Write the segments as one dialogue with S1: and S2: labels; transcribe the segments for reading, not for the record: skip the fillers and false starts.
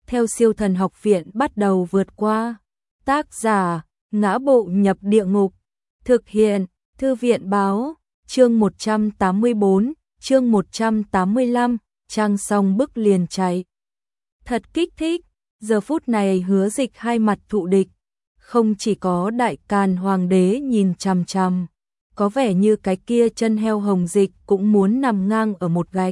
S1: theo Siêu Thần Học Viện bắt đầu vượt qua. Tác giả: Ngã Bộ Nhập Địa Ngục. Thực hiện: Thư viện báo. Chương 184, chương 185, trang xong bức liền chạy. Thật kích thích, giờ phút này Hứa Dịch hai mặt thụ địch, không chỉ có Đại Càn Hoàng đế nhìn chằm chằm, có vẻ như cái kia chân heo Hồng Dịch cũng muốn nằm ngang ở một gạch.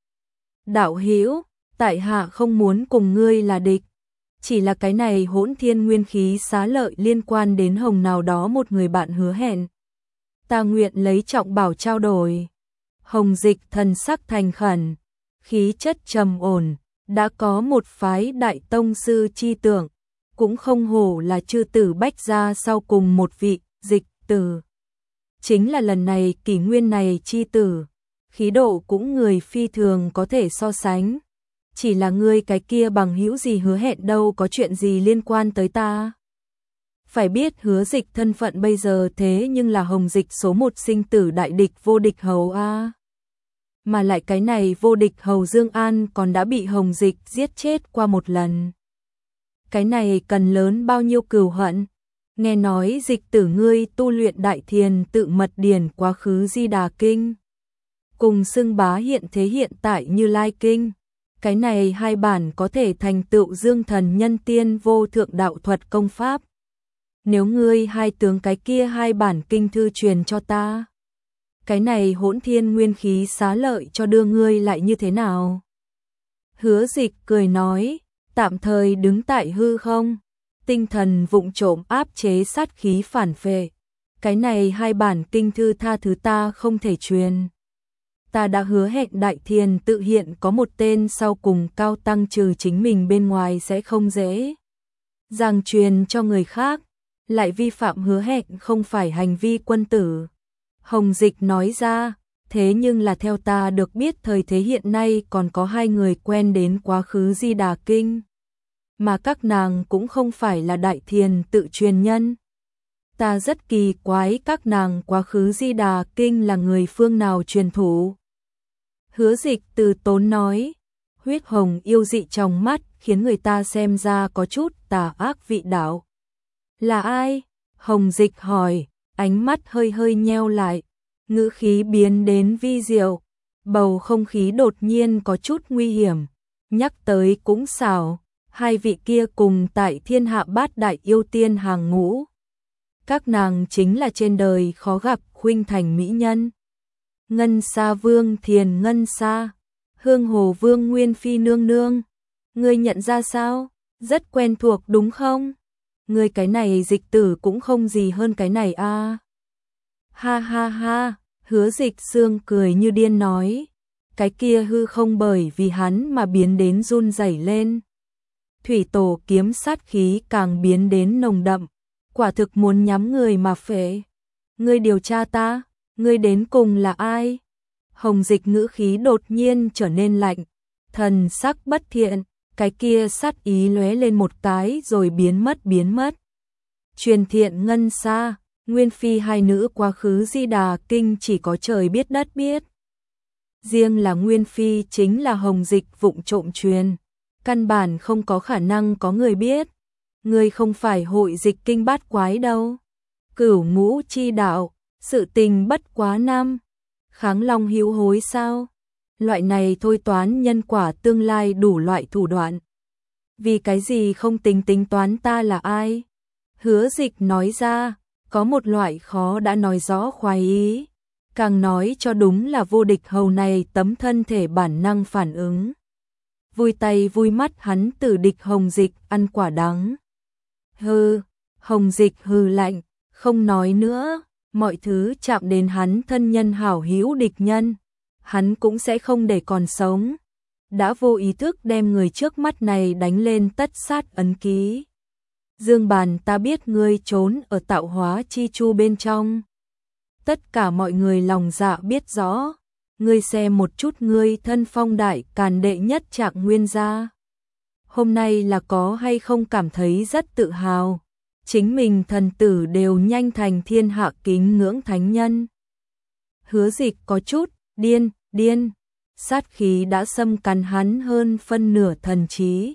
S1: Đạo hữu, tại hạ không muốn cùng ngươi là địch, chỉ là cái này Hỗn Thiên nguyên khí xá lợi liên quan đến Hồng nào đó một người bạn hứa hẹn. Ta nguyện lấy trọng bảo trao đổi. Hồng Dịch thần sắc thành khẩn, khí chất trầm ổn, đã có một phái đại tông sư chi tưởng, cũng không hổ là chư tử bách gia sau cùng một vị Dịch tử. Chính là lần này kỷ nguyên này chi tử, khí độ cũng người phi thường có thể so sánh. Chỉ là ngươi cái kia bằng hữu gì hứa hẹn đâu có chuyện gì liên quan tới ta. Phải biết Hứa Dịch thân phận bây giờ thế nhưng là Hồng Dịch số một sinh tử đại địch vô địch hầu a. Mà lại cái này vô địch hầu Dương An còn đã bị Hồng Dịch giết chết qua một lần. Cái này cần lớn bao nhiêu cừu hận. Nghe nói Dịch tử ngươi tu luyện đại thiền tự mật điển quá khứ Di Đà Kinh, cùng xưng bá hiện thế hiện tại Như Lai Kinh. Cái này hai bản có thể thành tựu Dương Thần Nhân Tiên vô thượng đạo thuật công pháp. Nếu ngươi hai tướng cái kia hai bản kinh thư truyền cho ta, cái này Hỗn Thiên nguyên khí xá lợi cho đưa ngươi lại như thế nào? Hứa Dịch cười nói, tạm thời đứng tại hư không, tinh thần vụng trộm áp chế sát khí phản phệ. Cái này hai bản kinh thư tha thứ ta không thể truyền. Ta đã hứa hẹn đại thiền tự hiện có một tên sau cùng cao tăng trừ chính mình bên ngoài sẽ không dễ dàng truyền cho người khác, lại vi phạm hứa hẹn không phải hành vi quân tử. Hồng Dịch nói ra, thế nhưng là theo ta được biết thời thế hiện nay còn có hai người quen đến quá khứ Di Đà Kinh, mà các nàng cũng không phải là đại thiền tự truyền nhân. Ta rất kỳ quái các nàng quá khứ Di Đà Kinh là người phương nào truyền thủ. Hứa Dịch từ tốn nói, huyết hồng yêu dị trong mắt khiến người ta xem ra có chút tà ác vị đạo. Là ai? Hồng Dịch hỏi, ánh mắt hơi hơi nheo lại, ngữ khí biến đến vi diệu, bầu không khí đột nhiên có chút nguy hiểm, nhắc tới cũng xảo, hai vị kia cùng tại thiên hạ bát đại yêu tiên hàng ngũ. Các nàng chính là trên đời khó gặp khuynh thành mỹ nhân. Ngân Sa Vương Thiền Ngân Sa, Hương Hồ Vương Nguyên Phi nương nương. Ngươi nhận ra sao? Rất quen thuộc đúng không? Ngươi cái này Dịch tử cũng không gì hơn cái này a. Ha ha ha, Hứa Dịch sương cười như điên nói, cái kia hư không bởi vì hắn mà biến đến run rẩy lên. Thủy tổ kiếm sát khí càng biến đến nồng đậm, quả thực muốn nhắm người mà phệ. Ngươi điều tra ta, ngươi đến cùng là ai? Hồng Dịch ngữ khí đột nhiên trở nên lạnh, thần sắc bất thiện, cái kia sát ý lóe lên một cái rồi biến mất. Truyền Thiện Ngân Sa, Nguyên Phi hai nữ quá khứ Di Đà Kinh chỉ có trời biết đất biết. Riêng là Nguyên Phi chính là Hồng Dịch vụng trộm truyền, căn bản không có khả năng có người biết. Ngươi không phải hội dịch kinh bát quái đâu. Cửu ngũ chi đạo, sự tình bất quá năm. Kháng long hữu hối sao? Loại này thôi toán nhân quả tương lai đủ loại thủ đoạn. Vì cái gì không tính toán ta là ai? Hứa Dịch nói ra, có một loại khó đã nói rõ khoái ý. Càng nói cho đúng là vô địch hầu này tấm thân thể bản năng phản ứng. Vui tay vui mắt hắn tử địch Hồng Dịch ăn quả đắng. Hừ, Hồng Dịch hừ lạnh, không nói nữa, mọi thứ chạm đến hắn thân nhân hảo hữu địch nhân, hắn cũng sẽ không để còn sống. Đã vô ý thức đem người trước mắt này đánh lên tất sát ấn ký. Dương Bàn, ta biết ngươi trốn ở tạo hóa chi chu bên trong. Tất cả mọi người lòng dạ biết rõ, ngươi xem một chút ngươi thân phong Đại Càn đệ nhất Trạng Nguyên gia. Hôm nay là có hay không cảm thấy rất tự hào, chính mình thần tử đều nhanh thành thiên hạ kính ngưỡng thánh nhân. Hứa Dịch có chút điên, sát khí đã xâm cắn hắn hơn phân nửa thần trí.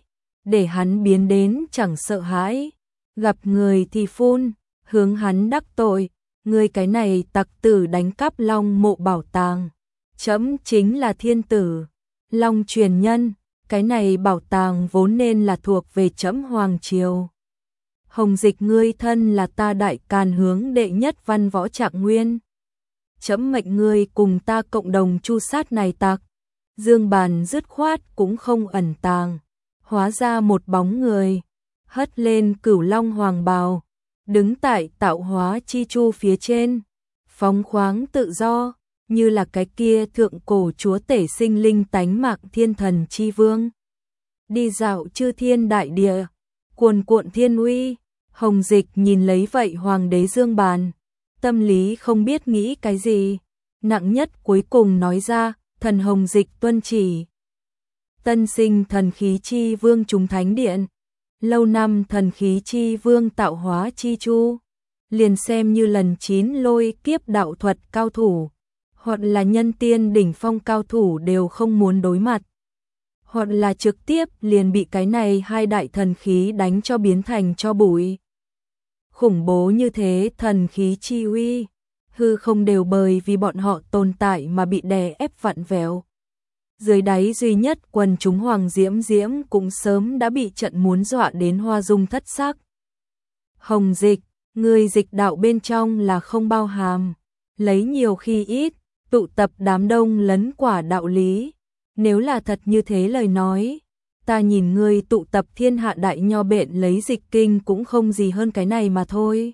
S1: để hắn biến đến chẳng sợ hãi, gặp người thì phun, hướng hắn đắc tội, ngươi cái này tặc tử đánh cắp Long mộ bảo tàng, trẫm chính là thiên tử, Long truyền nhân, cái này bảo tàng vốn nên là thuộc về trẫm hoàng triều. Hồng Dịch ngươi thân là ta Đại Càn hướng đệ nhất văn võ Trạng Nguyên, trẫm mệnh ngươi cùng ta cộng đồng tru sát này tặc. Dương Bàn dứt khoát cũng không ẩn tàng, hóa ra một bóng người, hất lên Cửu Long hoàng bào, đứng tại tạo hóa chi chu phía trên, phóng khoáng tự do, như là cái kia thượng cổ chúa tể sinh linh tánh mạng thiên thần chi vương. Đi dạo chư thiên đại địa, cuồn cuộn thiên uy. Hồng Dịch nhìn lấy vậy hoàng đế Dương Bàn, tâm lý không biết nghĩ cái gì, nặng nhất cuối cùng nói ra, thần Hồng Dịch tuân chỉ. Tân sinh thần khí chi vương trùng thánh điện, lâu năm thần khí chi vương tạo hóa chi chu, liền xem như lần 9 lôi kiếp đạo thuật cao thủ, hoặc là nhân tiên đỉnh phong cao thủ đều không muốn đối mặt, hoặc là trực tiếp liền bị cái này hai đại thần khí đánh cho biến thành cho bụi. Khủng bố như thế thần khí chi uy, hư không đều bởi vì bọn họ tồn tại mà bị đè ép vặn vẹo. Dưới đáy duy nhất quần chúng Hoàng Diễm Diễm cũng sớm đã bị trận muốn dọa đến hoa dung thất sắc. Hồng Dịch, người dịch đạo bên trong là không bao hàm, lấy nhiều khi ít, tụ tập đám đông lấn quả đạo lý. Nếu là thật như thế lời nói, ta nhìn ngươi tụ tập thiên hạ đại nho bệnh lấy dịch kinh cũng không gì hơn cái này mà thôi.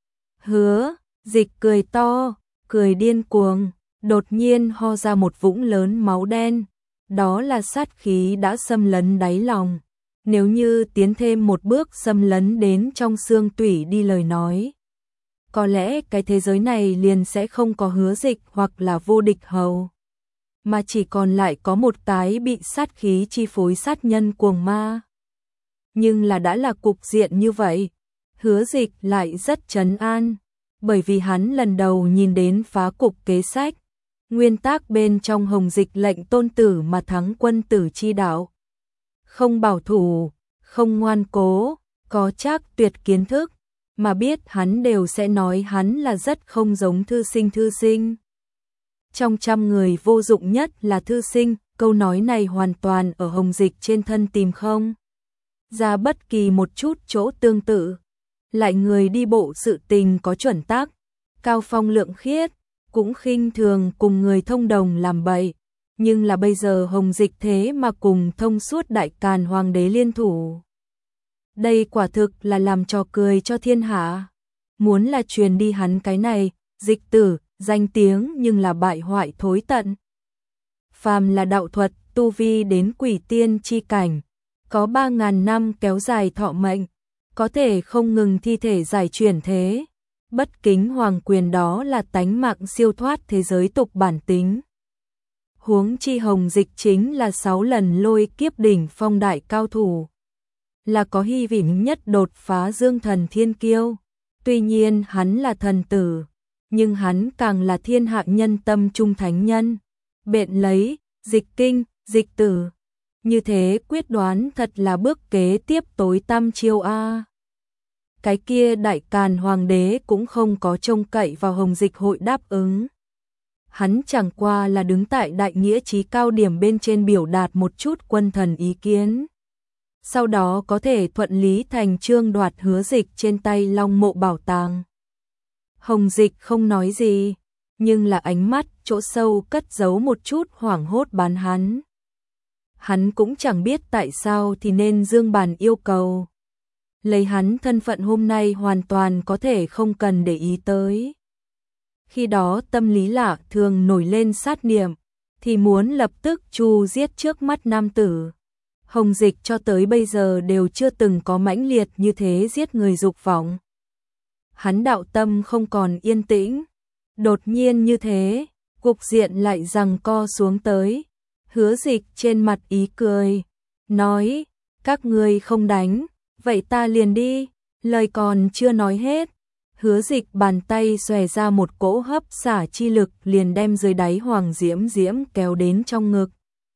S1: Hứa, Dịch cười to, cười điên cuồng, đột nhiên ho ra một vũng lớn máu đen, đó là sát khí đã xâm lấn đáy lòng. Nếu như tiến thêm một bước xâm lấn đến trong xương tủy đi lời nói, có lẽ cái thế giới này liền sẽ không có Hứa Dịch hoặc là Vô Địch Hầu, mà chỉ còn lại có một cái bị sát khí chi phối sát nhân cuồng ma. Nhưng là đã là cục diện như vậy, Hứa Dịch lại rất trấn an, bởi vì hắn lần đầu nhìn đến phá cục kế sách, nguyên tắc bên trong Hồng Dịch lệnh tôn tử mà thắng quân tử chi đạo. Không bảo thủ, không ngoan cố, có chắc tuyệt kiến thức, mà biết hắn đều sẽ nói hắn là rất không giống thư sinh. Trong trăm người vô dụng nhất là thư sinh, câu nói này hoàn toàn ở Hồng Dịch trên thân tìm không ra bất kỳ một chút chỗ tương tự. Lại người đi bộ sự tình có chuẩn tắc, cao phong lượng khiết, cũng khinh thường cùng người thông đồng làm bậy. Nhưng là bây giờ Hồng Dịch thế mà cùng thông suốt Đại Càn hoàng đế liên thủ. Đây quả thực là làm trò cười cho thiên hạ. Muốn là truyền đi hắn cái này, dịch tử, danh tiếng nhưng là bại hoại thối tận. Phàm là đạo thuật, tu vi đến quỷ tiên chi cảnh, có 3.000 năm kéo dài thọ mệnh, có thể không ngừng thi thể giải chuyển thế. Bất kính hoàng quyền đó là tánh mạng siêu thoát thế giới tục bản tính. Huống chi Hồng Dịch chính là 6 lần lôi kiếp đỉnh phong đại cao thủ, là có hy vọng nhất đột phá dương thần thiên kiêu. Tuy nhiên hắn là thần tử, nhưng hắn càng là thiên hạ nhân tâm trung thánh nhân. Bện lấy, dịch kinh, dịch tử. Như thế quyết đoán thật là bước kế tiếp tối tăm chiêu a. Cái kia Đại Càn hoàng đế cũng không có trông cậy vào Hồng Dịch hội đáp ứng. Hắn chẳng qua là đứng tại đại nghĩa trí cao điểm bên trên biểu đạt một chút quân thần ý kiến. Sau đó có thể thuận lý thành chương đoạt Hứa Dịch trên tay Long mộ bảo tàng. Hồng Dịch không nói gì, nhưng là ánh mắt chỗ sâu cất giấu một chút hoảng hốt bán hắn. Hắn cũng chẳng biết tại sao thì nên Dương Bàn yêu cầu. Lấy hắn thân phận hôm nay hoàn toàn có thể không cần để ý tới. Khi đó tâm lý lạ thường nổi lên sát niệm, thì muốn lập tức chu giết trước mắt nam tử. Hồng Dịch cho tới bây giờ đều chưa từng có mãnh liệt như thế giết người dục vọng. Hắn đạo tâm không còn yên tĩnh. Đột nhiên như thế, cục diện lại giằng co xuống tới. Hứa Dịch trên mặt ý cười, nói, các ngươi không đánh, vậy ta liền đi. Lời còn chưa nói hết, Hứa Dịch bàn tay xòe ra một cỗ hấp xả chi lực liền đem dưới đáy Hoàng Diễm Diễm kéo đến trong ngực.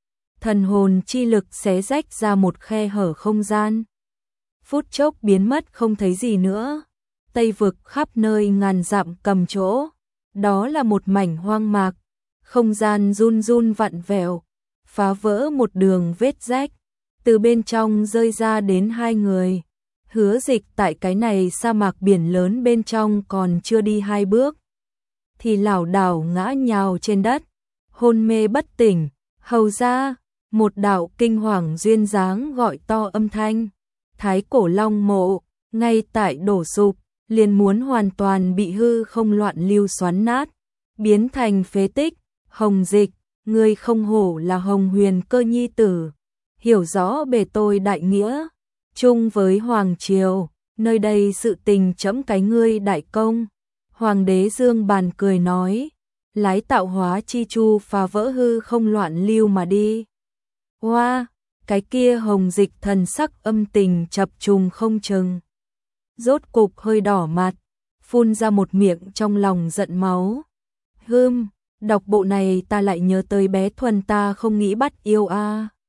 S1: thần hồn chi lực xé rách ra một khe hở không gian. Phút chốc biến mất không thấy gì nữa. Tây vực khắp nơi ngàn dặm cầm chỗ, đó là một mảnh hoang mạc, không gian run run vặn vẹo, phá vỡ một đường vết rách, từ bên trong rơi ra đến hai người. Hứa Dịch tại cái này sa mạc biển lớn bên trong còn chưa đi hai bước, thì lảo đảo ngã nhào trên đất, hôn mê bất tỉnh. Hầu ra, một đạo kinh hoàng duyên dáng gọi to âm thanh. Thái Cổ Long mộ, ngay tại đổ sụp, liền muốn hoàn toàn bị hư không loạn lưu xoắn nát, biến thành phế tích. Hồng Dịch, ngươi không hổ là Hồng Huyền Cơ nhi tử, hiểu rõ bề tôi đại nghĩa, chung với Hoàng Triều, nơi đây sự tình trẫm cái ngươi đại công. Hoàng đế Dương Bàn cười nói, lái tạo hóa chi chu phá vỡ hư không loạn lưu mà đi. Hoa, cái kia Hồng Dịch thần sắc âm tình chập trùng không chừng. Rốt cục hơi đỏ mặt, phun ra một miệng trong lòng giận máu. Đọc bộ này ta lại nhớ tới bé Thuần ta không nghĩ bắt yêu a.